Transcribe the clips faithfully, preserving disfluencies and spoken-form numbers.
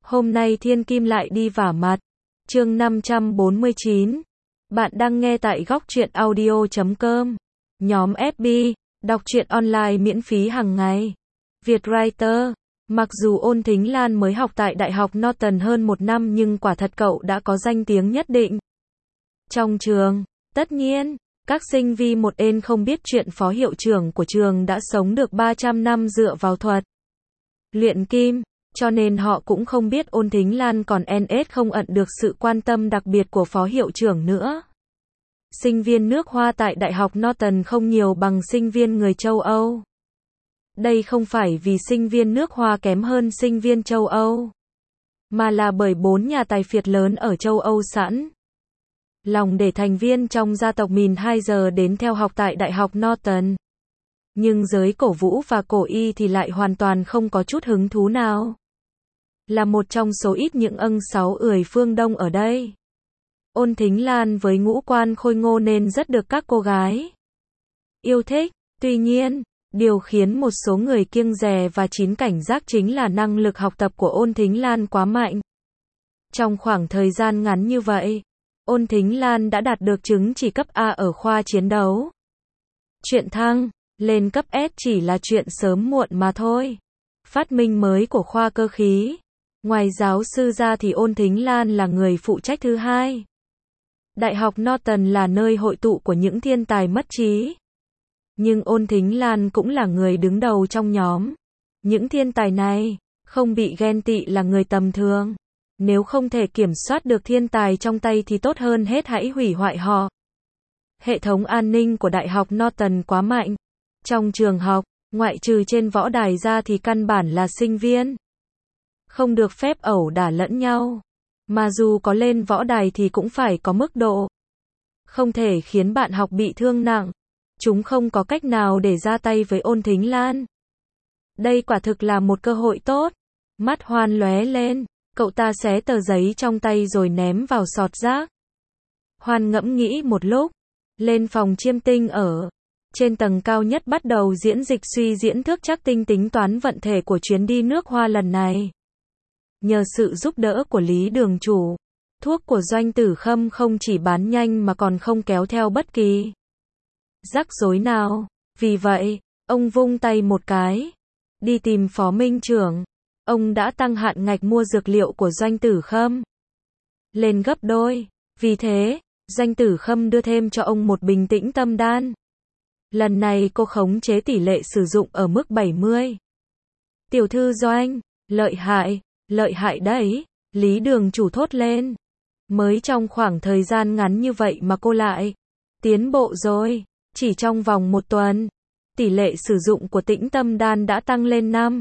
Hôm nay thiên kim lại đi vả mặt. Chương năm trăm bốn mươi chín. Bạn đang nghe tại góc truyện audio chấm com. Nhóm ép bê, đọc truyện online miễn phí hàng ngày. Vietwriter. Mặc dù Ôn Thính Lan mới học tại Đại học Norton hơn một năm nhưng quả thật cậu đã có danh tiếng nhất định trong trường. Tất nhiên, các sinh viên một ên không biết chuyện phó hiệu trưởng của trường đã sống được ba trăm năm dựa vào thuật luyện kim, cho nên họ cũng không biết Ôn Thính Lan còn en ét không ẩn được sự quan tâm đặc biệt của phó hiệu trưởng nữa. Sinh viên nước Hoa tại Đại học Norton không nhiều bằng sinh viên người châu Âu. Đây không phải vì sinh viên nước Hoa kém hơn sinh viên châu Âu, mà là bởi bốn nhà tài phiệt lớn ở châu Âu sẵn lòng để thành viên trong gia tộc Mìn hai giờ đến theo học tại Đại học Norton. Nhưng giới cổ vũ và cổ y thì lại hoàn toàn không có chút hứng thú nào. Là một trong số ít những ân sáu ười phương Đông ở đây, Ôn Thính Lan với ngũ quan khôi ngô nên rất được các cô gái yêu thích. Tuy nhiên, điều khiến một số người kiêng dè và chín cảnh giác chính là năng lực học tập của Ôn Thính Lan quá mạnh. Trong khoảng thời gian ngắn như vậy, Ôn Thính Lan đã đạt được chứng chỉ cấp A ở khoa chiến đấu. Chuyện thăng lên cấp S chỉ là chuyện sớm muộn mà thôi. Phát minh mới của khoa cơ khí. Ngoài giáo sư ra thì Ôn Thính Lan là người phụ trách thứ hai. Đại học Norton là nơi hội tụ của những thiên tài mất trí. Nhưng Ôn Thính Lan cũng là người đứng đầu trong nhóm. Những thiên tài này, không bị ghen tị là người tầm thường. Nếu không thể kiểm soát được thiên tài trong tay thì tốt hơn hết hãy hủy hoại họ. Hệ thống an ninh của Đại học Norton quá mạnh. Trong trường học, ngoại trừ trên võ đài ra thì căn bản là sinh viên không được phép ẩu đả lẫn nhau. Mà dù có lên võ đài thì cũng phải có mức độ. Không thể khiến bạn học bị thương nặng. Chúng không có cách nào để ra tay với Ôn Thính Lan. Đây quả thực là một cơ hội tốt. Mắt Hoan lóe lên, cậu ta xé tờ giấy trong tay rồi ném vào sọt rác. Hoan ngẫm nghĩ một lúc, lên phòng chiêm tinh ở trên tầng cao nhất bắt đầu diễn dịch suy diễn thước chắc tinh tính toán vận thể của chuyến đi nước Hoa lần này. Nhờ sự giúp đỡ của Lý Đường Chủ, thuốc của Doanh Tử Khâm không chỉ bán nhanh mà còn không kéo theo bất kỳ rắc rối nào. Vì vậy, ông vung tay một cái, đi tìm Phó Minh Trưởng. Ông đã tăng hạn ngạch mua dược liệu của Doanh Tử Khâm lên gấp đôi. Vì thế, Doanh Tử Khâm đưa thêm cho ông một bình tĩnh tâm đan. Lần này cô khống chế tỷ lệ sử dụng ở mức bảy mươi. Tiểu thư Doanh, lợi hại, lợi hại đấy, Lý Đường Chủ thốt lên. Mới trong khoảng thời gian ngắn như vậy mà cô lại tiến bộ rồi. Chỉ trong vòng một tuần, tỷ lệ sử dụng của tĩnh tâm đan đã tăng lên năm.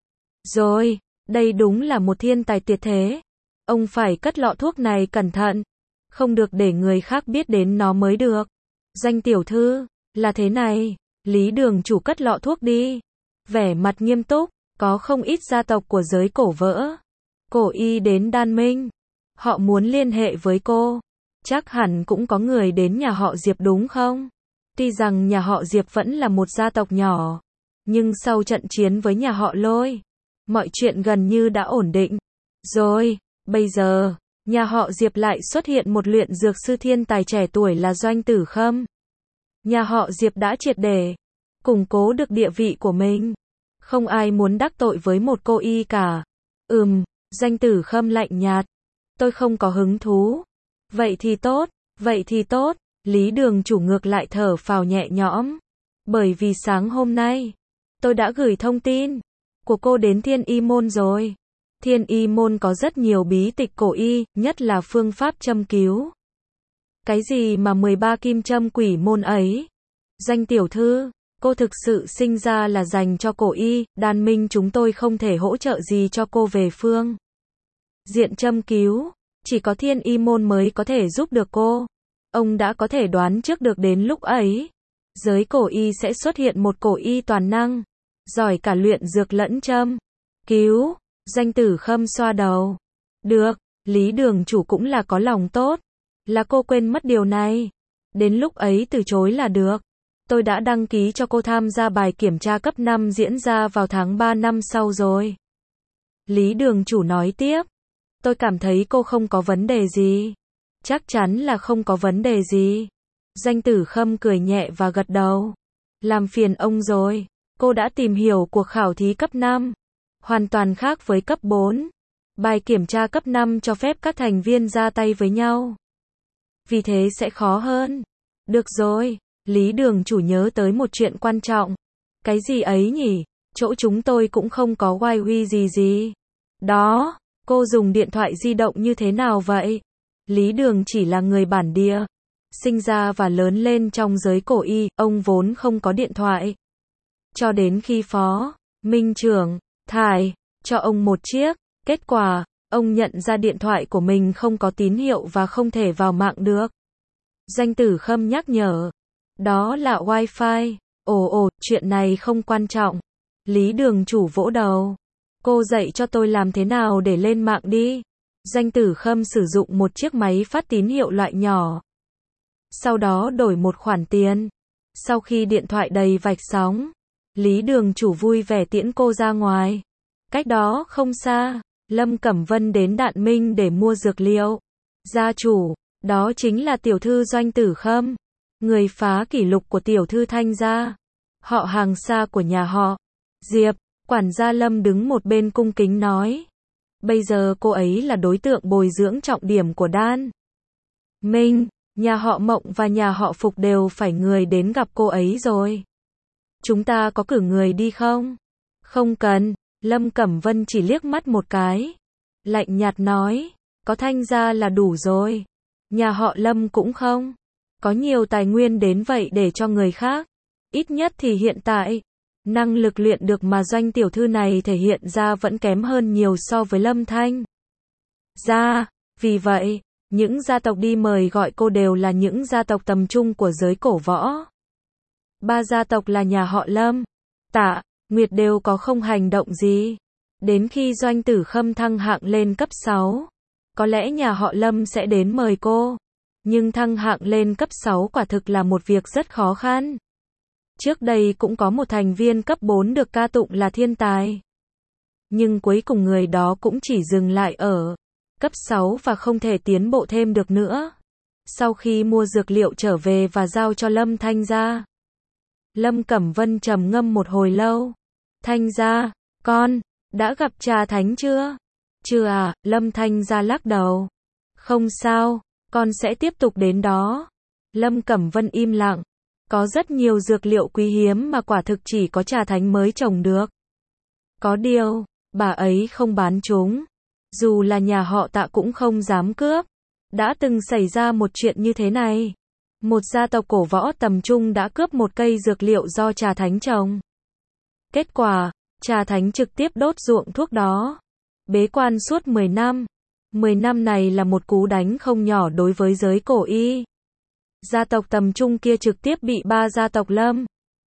Rồi, đây đúng là một thiên tài tuyệt thế. Ông phải cất lọ thuốc này cẩn thận. Không được để người khác biết đến nó mới được. Doanh tiểu thư, là thế này, Lý Đường Chủ cất lọ thuốc đi. Vẻ mặt nghiêm túc, có không ít gia tộc của giới cổ vỡ, cổ y đến Đan Minh. Họ muốn liên hệ với cô. Chắc hẳn cũng có người đến nhà họ Diệp đúng không? Tuy rằng nhà họ Diệp vẫn là một gia tộc nhỏ, nhưng sau trận chiến với nhà họ Lôi, mọi chuyện gần như đã ổn định. Rồi, bây giờ, nhà họ Diệp lại xuất hiện một luyện dược sư thiên tài trẻ tuổi là Doanh Tử Khâm. Nhà họ Diệp đã triệt để củng cố được địa vị của mình. Không ai muốn đắc tội với một cô y cả. Ừm, Doanh Tử Khâm lạnh nhạt. Tôi không có hứng thú. Vậy thì tốt, vậy thì tốt. Lý Đường Chủ ngược lại thở phào nhẹ nhõm. Bởi vì sáng hôm nay, tôi đã gửi thông tin của cô đến Thiên Y Môn rồi. Thiên Y Môn có rất nhiều bí tịch cổ y, nhất là phương pháp châm cứu. Cái gì mà mười ba kim châm quỷ môn ấy? Doanh tiểu thư, cô thực sự sinh ra là dành cho cổ y, Đan Minh chúng tôi không thể hỗ trợ gì cho cô về phương diện châm cứu. Chỉ có Thiên Y Môn mới có thể giúp được cô. Ông đã có thể đoán trước được đến lúc ấy, giới cổ y sẽ xuất hiện một cổ y toàn năng, giỏi cả luyện dược lẫn châm cứu. Doanh Tử Khâm xoa đầu. Được, Lý Đường Chủ cũng là có lòng tốt. Là cô quên mất điều này. Đến lúc ấy từ chối là được. Tôi đã đăng ký cho cô tham gia bài kiểm tra cấp năm diễn ra vào tháng ba năm sau rồi. Lý đường chủ nói tiếp. Tôi cảm thấy cô không có vấn đề gì. Chắc chắn là không có vấn đề gì. Doanh Tử Khâm cười nhẹ và gật đầu. Làm phiền ông rồi. Cô đã tìm hiểu cuộc khảo thí cấp năm. Hoàn toàn khác với cấp bốn. Bài kiểm tra cấp năm cho phép các thành viên ra tay với nhau. Vì thế sẽ khó hơn. Được rồi, Lý đường chủ nhớ tới một chuyện quan trọng. Cái gì ấy nhỉ? Chỗ chúng tôi cũng không có wifi gì gì. Đó, cô dùng điện thoại di động như thế nào vậy? Lý Đường chỉ là người bản địa. Sinh ra và lớn lên trong giới cổ y, ông vốn không có điện thoại. Cho đến khi Phó Minh Trưởng thải cho ông một chiếc, kết quả, ông nhận ra điện thoại của mình không có tín hiệu và không thể vào mạng được. Doanh Tử Khâm nhắc nhở. Đó là wifi. Ồ ồ, chuyện này không quan trọng. Lý đường chủ vỗ đầu. Cô dạy cho tôi làm thế nào để lên mạng đi. Doanh Tử Khâm sử dụng một chiếc máy phát tín hiệu loại nhỏ. Sau đó đổi một khoản tiền. Sau khi điện thoại đầy vạch sóng, Lý đường chủ vui vẻ tiễn cô ra ngoài. Cách đó không xa, Lâm Cẩm Vân đến Đạn Minh để mua dược liệu. Gia chủ, đó chính là tiểu thư Doanh Tử Khâm. Người phá kỷ lục của tiểu thư Thanh gia. Họ hàng xa của nhà họ. Diệp, quản gia Lâm đứng một bên cung kính nói. Bây giờ cô ấy là đối tượng bồi dưỡng trọng điểm của Đan Minh. Nhà họ Mộng và nhà họ Phục đều phải người đến gặp cô ấy rồi. Chúng ta có cử người đi không? Không cần, Lâm Cẩm Vân chỉ liếc mắt một cái. Lạnh nhạt nói, có Thanh gia là đủ rồi. Nhà họ Lâm cũng không có nhiều tài nguyên đến vậy để cho người khác. Ít nhất thì hiện tại, năng lực luyện được mà Doanh tiểu thư này thể hiện ra vẫn kém hơn nhiều so với Lâm Thanh gia. Vì vậy, những gia tộc đi mời gọi cô đều là những gia tộc tầm trung của giới cổ võ. Ba gia tộc là nhà họ Lâm, Tạ, Nguyệt đều có không hành động gì. Đến khi Doanh Tử Khâm thăng hạng lên cấp sáu, có lẽ nhà họ Lâm sẽ đến mời cô. Nhưng thăng hạng lên cấp sáu quả thực là một việc rất khó khăn. Trước đây cũng có một thành viên cấp bốn được ca tụng là thiên tài. Nhưng cuối cùng người đó cũng chỉ dừng lại ở cấp sáu và không thể tiến bộ thêm được nữa. Sau khi mua dược liệu trở về và giao cho Lâm Thanh gia, Lâm Cẩm Vân trầm ngâm một hồi lâu. Thanh gia, con, đã gặp Trà Thánh chưa? Chưa à, Lâm Thanh gia lắc đầu. Không sao, con sẽ tiếp tục đến đó. Lâm Cẩm Vân im lặng. Có rất nhiều dược liệu quý hiếm mà quả thực chỉ có Trà Thánh mới trồng được. Có điều, bà ấy không bán chúng. Dù là nhà họ Tạ cũng không dám cướp. Đã từng xảy ra một chuyện như thế này. Một gia tộc cổ võ tầm trung đã cướp một cây dược liệu do Trà Thánh trồng. Kết quả, Trà Thánh trực tiếp đốt ruộng thuốc đó. Bế quan suốt mười năm. mười năm này là một cú đánh không nhỏ đối với giới cổ y. Gia tộc tầm trung kia trực tiếp bị ba gia tộc Lâm,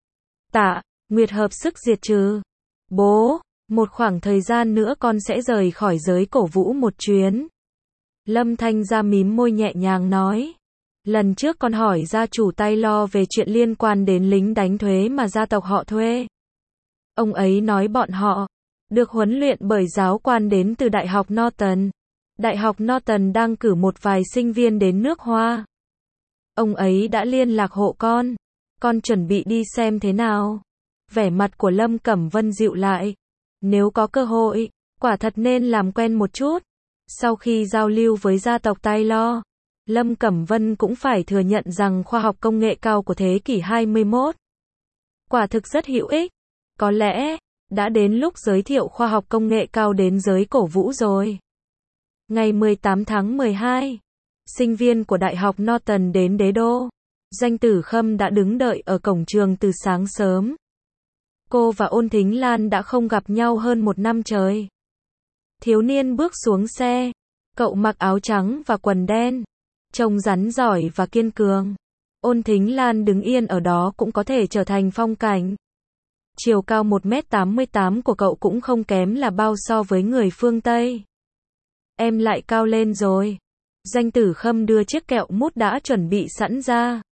Tạ, Nguyệt hợp sức diệt trừ. Bố, một khoảng thời gian nữa con sẽ rời khỏi giới cổ vũ một chuyến. Lâm Thanh gia mím môi nhẹ nhàng nói. Lần trước con hỏi gia chủ tay lo về chuyện liên quan đến lính đánh thuế mà gia tộc họ thuê. Ông ấy nói bọn họ được huấn luyện bởi giáo quan đến từ Đại học Norton. Đại học Norton đang cử một vài sinh viên đến nước Hoa. Ông ấy đã liên lạc hộ con. Con chuẩn bị đi xem thế nào? Vẻ mặt của Lâm Cẩm Vân dịu lại. Nếu có cơ hội, quả thật nên làm quen một chút. Sau khi giao lưu với gia tộc Taylor, Lâm Cẩm Vân cũng phải thừa nhận rằng khoa học công nghệ cao của thế kỷ hai mươi mốt quả thực rất hữu ích. Có lẽ, đã đến lúc giới thiệu khoa học công nghệ cao đến giới cổ vũ rồi. Ngày mười tám tháng mười hai, sinh viên của Đại học Norton đến đế đô. Doanh Tử Khâm đã đứng đợi ở cổng trường từ sáng sớm. Cô và Ôn Thính Lan đã không gặp nhau hơn một năm trời. Thiếu niên bước xuống xe. Cậu mặc áo trắng và quần đen. Trông rắn giỏi và kiên cường. Ôn Thính Lan đứng yên ở đó cũng có thể trở thành phong cảnh. Chiều cao một mét tám mươi tám của cậu cũng không kém là bao so với người phương Tây. Em lại cao lên rồi. Doanh Tử Khâm đưa chiếc kẹo mút đã chuẩn bị sẵn ra.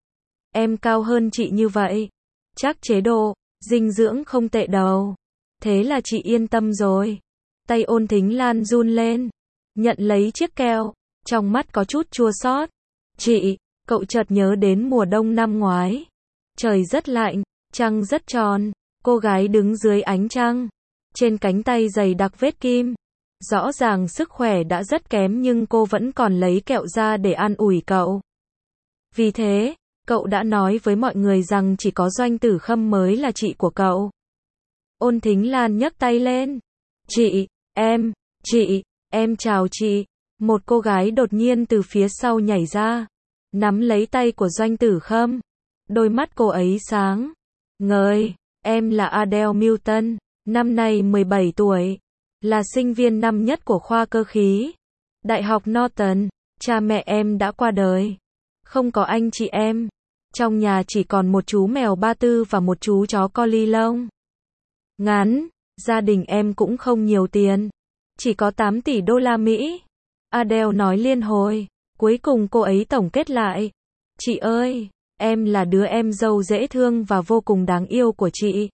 Em cao hơn chị như vậy. Chắc chế độ dinh dưỡng không tệ đâu. Thế là chị yên tâm rồi. Tay Ôn Thính Lan run lên, nhận lấy chiếc keo, trong mắt có chút chua xót. Chị, cậu chợt nhớ đến mùa đông năm ngoái. Trời rất lạnh, trăng rất tròn, cô gái đứng dưới ánh trăng. Trên cánh tay dày đặc vết kim. Rõ ràng sức khỏe đã rất kém nhưng cô vẫn còn lấy kẹo ra để an ủi cậu. Vì thế, cậu đã nói với mọi người rằng chỉ có Doanh Tử Khâm mới là chị của cậu. Ôn Thính Lan nhấc tay lên. Chị, em, chị, em chào chị. Một cô gái đột nhiên từ phía sau nhảy ra, nắm lấy tay của Doanh Tử Khâm. Đôi mắt cô ấy sáng ngời. Em là Adele Milton, năm nay mười bảy tuổi, là sinh viên năm nhất của khoa cơ khí, Đại học Norton. Cha mẹ em đã qua đời, không có anh chị em. Trong nhà chỉ còn một chú mèo Ba Tư và một chú chó collie lông ngắn. Gia đình em cũng không nhiều tiền, chỉ có tám tỷ đô la Mỹ. Adele nói liên hồi. Cuối cùng cô ấy tổng kết lại. Chị ơi, em là đứa em dâu dễ thương và vô cùng đáng yêu của chị.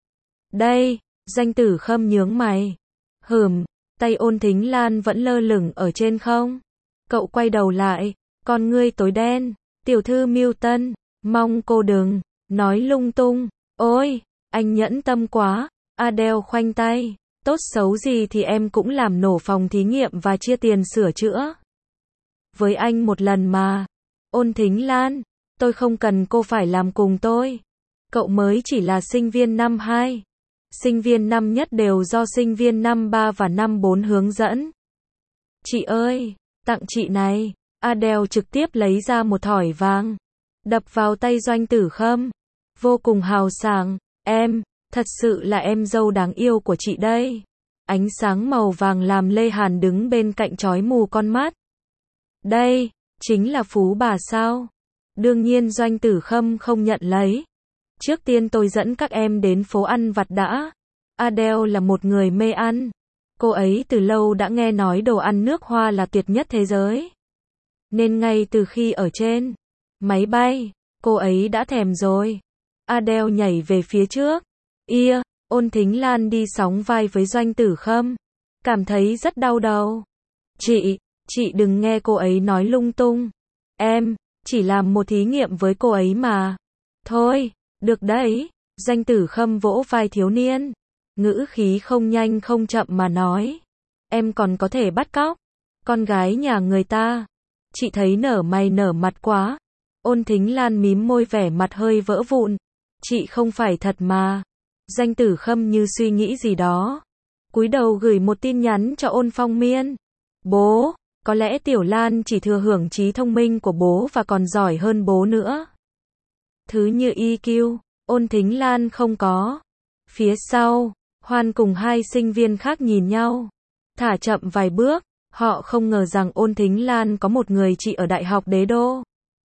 Đây, Doanh Tử Khâm nhướng mày. Hừm, tay Ôn Thính Lan vẫn lơ lửng ở trên không. Cậu quay đầu lại, con ngươi tối đen. Tiểu thư Milton, mong cô đừng nói lung tung. Ôi, anh nhẫn tâm quá. Adele khoanh tay. Tốt xấu gì thì em cũng làm nổ phòng thí nghiệm và chia tiền sửa chữa với anh một lần mà. Ôn Thính Lan, tôi không cần cô phải làm cùng tôi. Cậu mới chỉ là sinh viên năm hai. Sinh viên năm nhất đều do sinh viên năm ba và năm bốn hướng dẫn. Chị ơi, tặng chị này. Adele trực tiếp lấy ra một thỏi vàng, đập vào tay Doanh Tử Khâm. Vô cùng hào sảng. Em, thật sự là em dâu đáng yêu của chị đây. Ánh sáng màu vàng làm Lê Hàn đứng bên cạnh chói mù con mắt. Đây, chính là phú bà sao? Đương nhiên Doanh Tử Khâm không nhận lấy. Trước tiên tôi dẫn các em đến phố ăn vặt đã. Adele là một người mê ăn. Cô ấy từ lâu đã nghe nói đồ ăn nước Hoa là tuyệt nhất thế giới. Nên ngay từ khi ở trên máy bay, cô ấy đã thèm rồi. Adele nhảy về phía trước. Ia, Ôn Thính Lan đi sóng vai với Doanh Tử Khâm. Cảm thấy rất đau đầu. Chị, chị đừng nghe cô ấy nói lung tung. Em, chỉ làm một thí nghiệm với cô ấy mà. Thôi, được đấy. Doanh Tử Khâm vỗ vai thiếu niên. Ngữ khí không nhanh không chậm mà nói. Em còn có thể bắt cóc con gái nhà người ta. Chị thấy nở mày nở mặt quá. Ôn Thính Lan mím môi vẻ mặt hơi vỡ vụn. Chị không phải thật mà. Doanh Tử Khâm như suy nghĩ gì đó, cúi đầu gửi một tin nhắn cho Ôn Phong Miên. Bố, có lẽ Tiểu Lan chỉ thừa hưởng trí thông minh của bố và còn giỏi hơn bố nữa. Thứ như i kiu, Ôn Thính Lan không có. Phía sau, Hoan cùng hai sinh viên khác nhìn nhau, thả chậm vài bước. Họ không ngờ rằng Ôn Thính Lan có một người chị ở Đại học Đế Đô.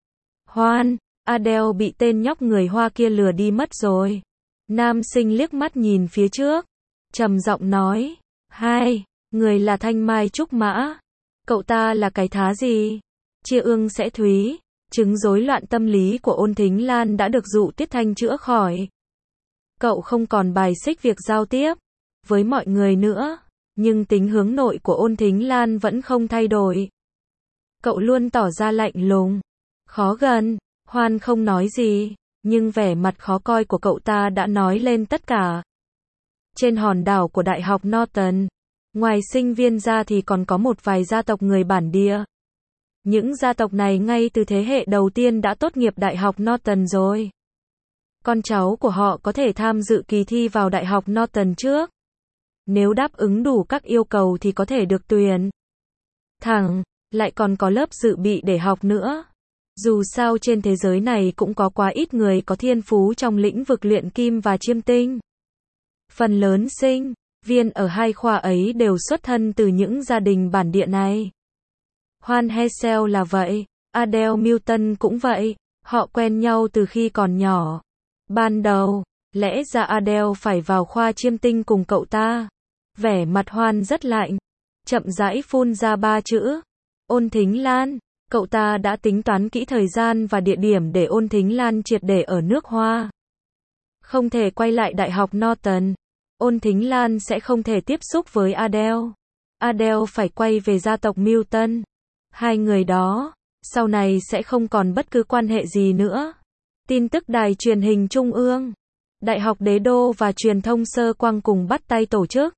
Hoan, Adele bị tên nhóc người Hoa kia lừa đi mất rồi. Nam sinh liếc mắt nhìn phía trước, trầm giọng nói. Hai, người là Thanh Mai Trúc Mã. Cậu ta là cái thá gì? Chia ương sẽ thúy. Chứng rối loạn tâm lý của Ôn Thính Lan đã được dụ Tiết Thanh chữa khỏi. Cậu không còn bài xích việc giao tiếp với mọi người nữa. Nhưng tính hướng nội của Ôn Thính Lan vẫn không thay đổi. Cậu luôn tỏ ra lạnh lùng, khó gần. Hoan không nói gì, nhưng vẻ mặt khó coi của cậu ta đã nói lên tất cả. Trên hòn đảo của Đại học Norton, ngoài sinh viên ra thì còn có một vài gia tộc người bản địa. Những gia tộc này ngay từ thế hệ đầu tiên đã tốt nghiệp Đại học Norton rồi. Con cháu của họ có thể tham dự kỳ thi vào Đại học Norton trước. Nếu đáp ứng đủ các yêu cầu thì có thể được tuyển thẳng, lại còn có lớp dự bị để học nữa. Dù sao trên thế giới này cũng có quá ít người có thiên phú trong lĩnh vực luyện kim và chiêm tinh. Phần lớn sinh viên ở hai khoa ấy đều xuất thân từ những gia đình bản địa này. Hoan Hessel là vậy, Adele Milton cũng vậy, họ quen nhau từ khi còn nhỏ. Ban đầu, lẽ ra Adele phải vào khoa chiêm tinh cùng cậu ta. Vẻ mặt Hoan rất lạnh, chậm rãi phun ra ba chữ. Ôn Thính Lan. Cậu ta đã tính toán kỹ thời gian và địa điểm để Ôn Thính Lan triệt để ở nước Hoa. Không thể quay lại Đại học Norton. Ôn Thính Lan sẽ không thể tiếp xúc với Adele. Adele phải quay về gia tộc Milton. Hai người đó, sau này sẽ không còn bất cứ quan hệ gì nữa. Tin tức đài truyền hình Trung ương, Đại học Đế Đô và truyền thông Sơ Quang cùng bắt tay tổ chức.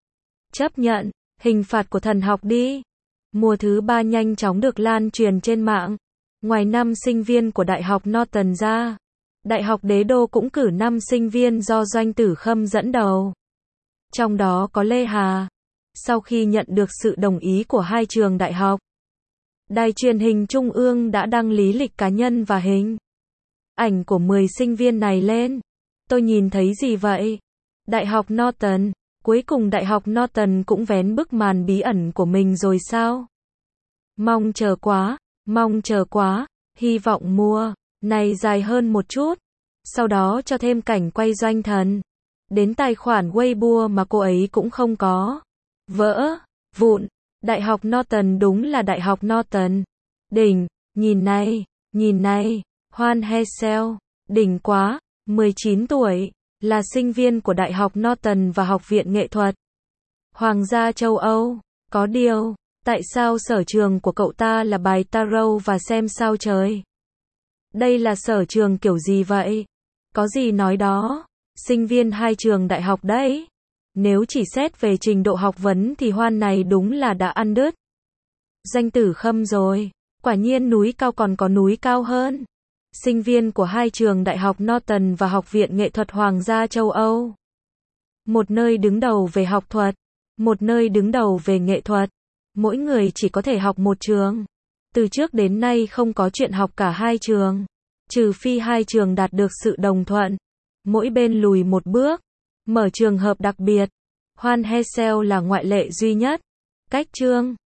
Chấp nhận hình phạt của thần học đi. Mùa thứ ba nhanh chóng được lan truyền trên mạng. Ngoài năm sinh viên của Đại học Norton ra, Đại học Đế Đô cũng cử năm sinh viên do Doanh Tử Khâm dẫn đầu. Trong đó có Lê Hà. Sau khi nhận được sự đồng ý của hai trường đại học, đài truyền hình Trung ương đã đăng lý lịch cá nhân và hình ảnh của mười sinh viên này lên. Tôi nhìn thấy gì vậy? Đại học Norton. Cuối cùng Đại học Norton cũng vén bức màn bí ẩn của mình rồi sao? Mong chờ quá, mong chờ quá, hy vọng mùa này dài hơn một chút. Sau đó cho thêm cảnh quay Doanh Thần. Đến tài khoản Weibo mà cô ấy cũng không có. Vỡ, vụn. Đại học Norton đúng là Đại học Norton. Đỉnh, nhìn này, nhìn này, Hoan Hesel, đỉnh quá, mười chín tuổi, là sinh viên của Đại học Norton và Học viện Nghệ thuật Hoàng gia châu Âu. Có điều, tại sao sở trường của cậu ta là bài tarot và xem sao trời? Đây là sở trường kiểu gì vậy? Có gì nói đó, sinh viên hai trường đại học đấy. Nếu chỉ xét về trình độ học vấn thì Hoan này đúng là đã ăn đứt Doanh Tử Khâm rồi. Quả nhiên núi cao còn có núi cao hơn. Sinh viên của hai trường đại học Norton và Học viện Nghệ thuật Hoàng gia châu Âu. Một nơi đứng đầu về học thuật, một nơi đứng đầu về nghệ thuật. Mỗi người chỉ có thể học một trường. Từ trước đến nay không có chuyện học cả hai trường. Trừ phi hai trường đạt được sự đồng thuận. Mỗi bên lùi một bước. Mở trường hợp đặc biệt. Hoan Hesel là ngoại lệ duy nhất. Cách chương